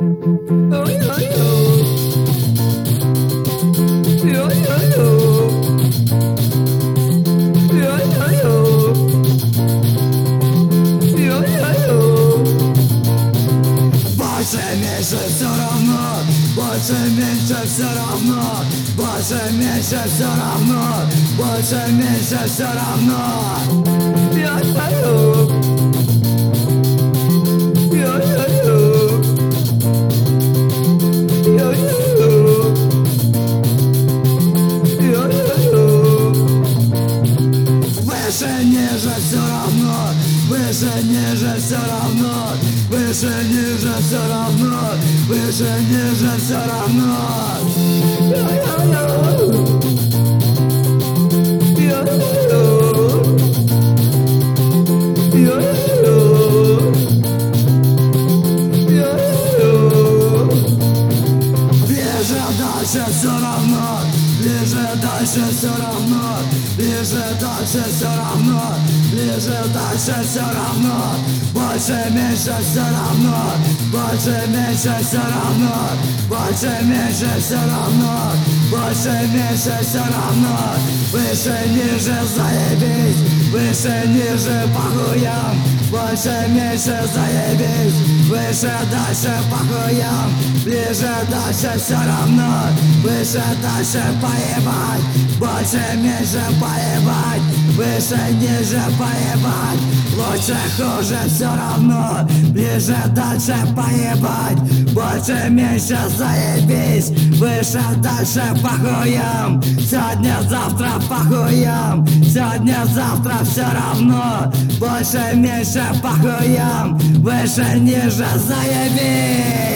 Больше все равно, больше меньше все равно, больше меньше все равно, больше меньше все равно. Выше, ниже все равно, выше, ниже все равно, выше, ниже все равно, выше, ниже все равно. Ближе, дальше все равно, ближе, дальше все равно, ближе, дальше все равно, ближе, дальше все равно, больше, меньше все равно, больше, меньше все равно, больше, меньше все равно, больше, меньше все равно, выше, ниже заебись, выше, ниже по хуям, больше, меньше заебись, выше, дальше по хуям, ближе, дальше все равно, выше, дальше поебать, больше, меньше поебать, выше, ниже поебать, лучше, хуже все равно, ближе, дальше поебать, больше, меньше заебись, выше, дальше по хуям, сегодня, завтра по хуям, сегодня, завтра все равно, больше, меньше по хуям, выше, ниже заебись.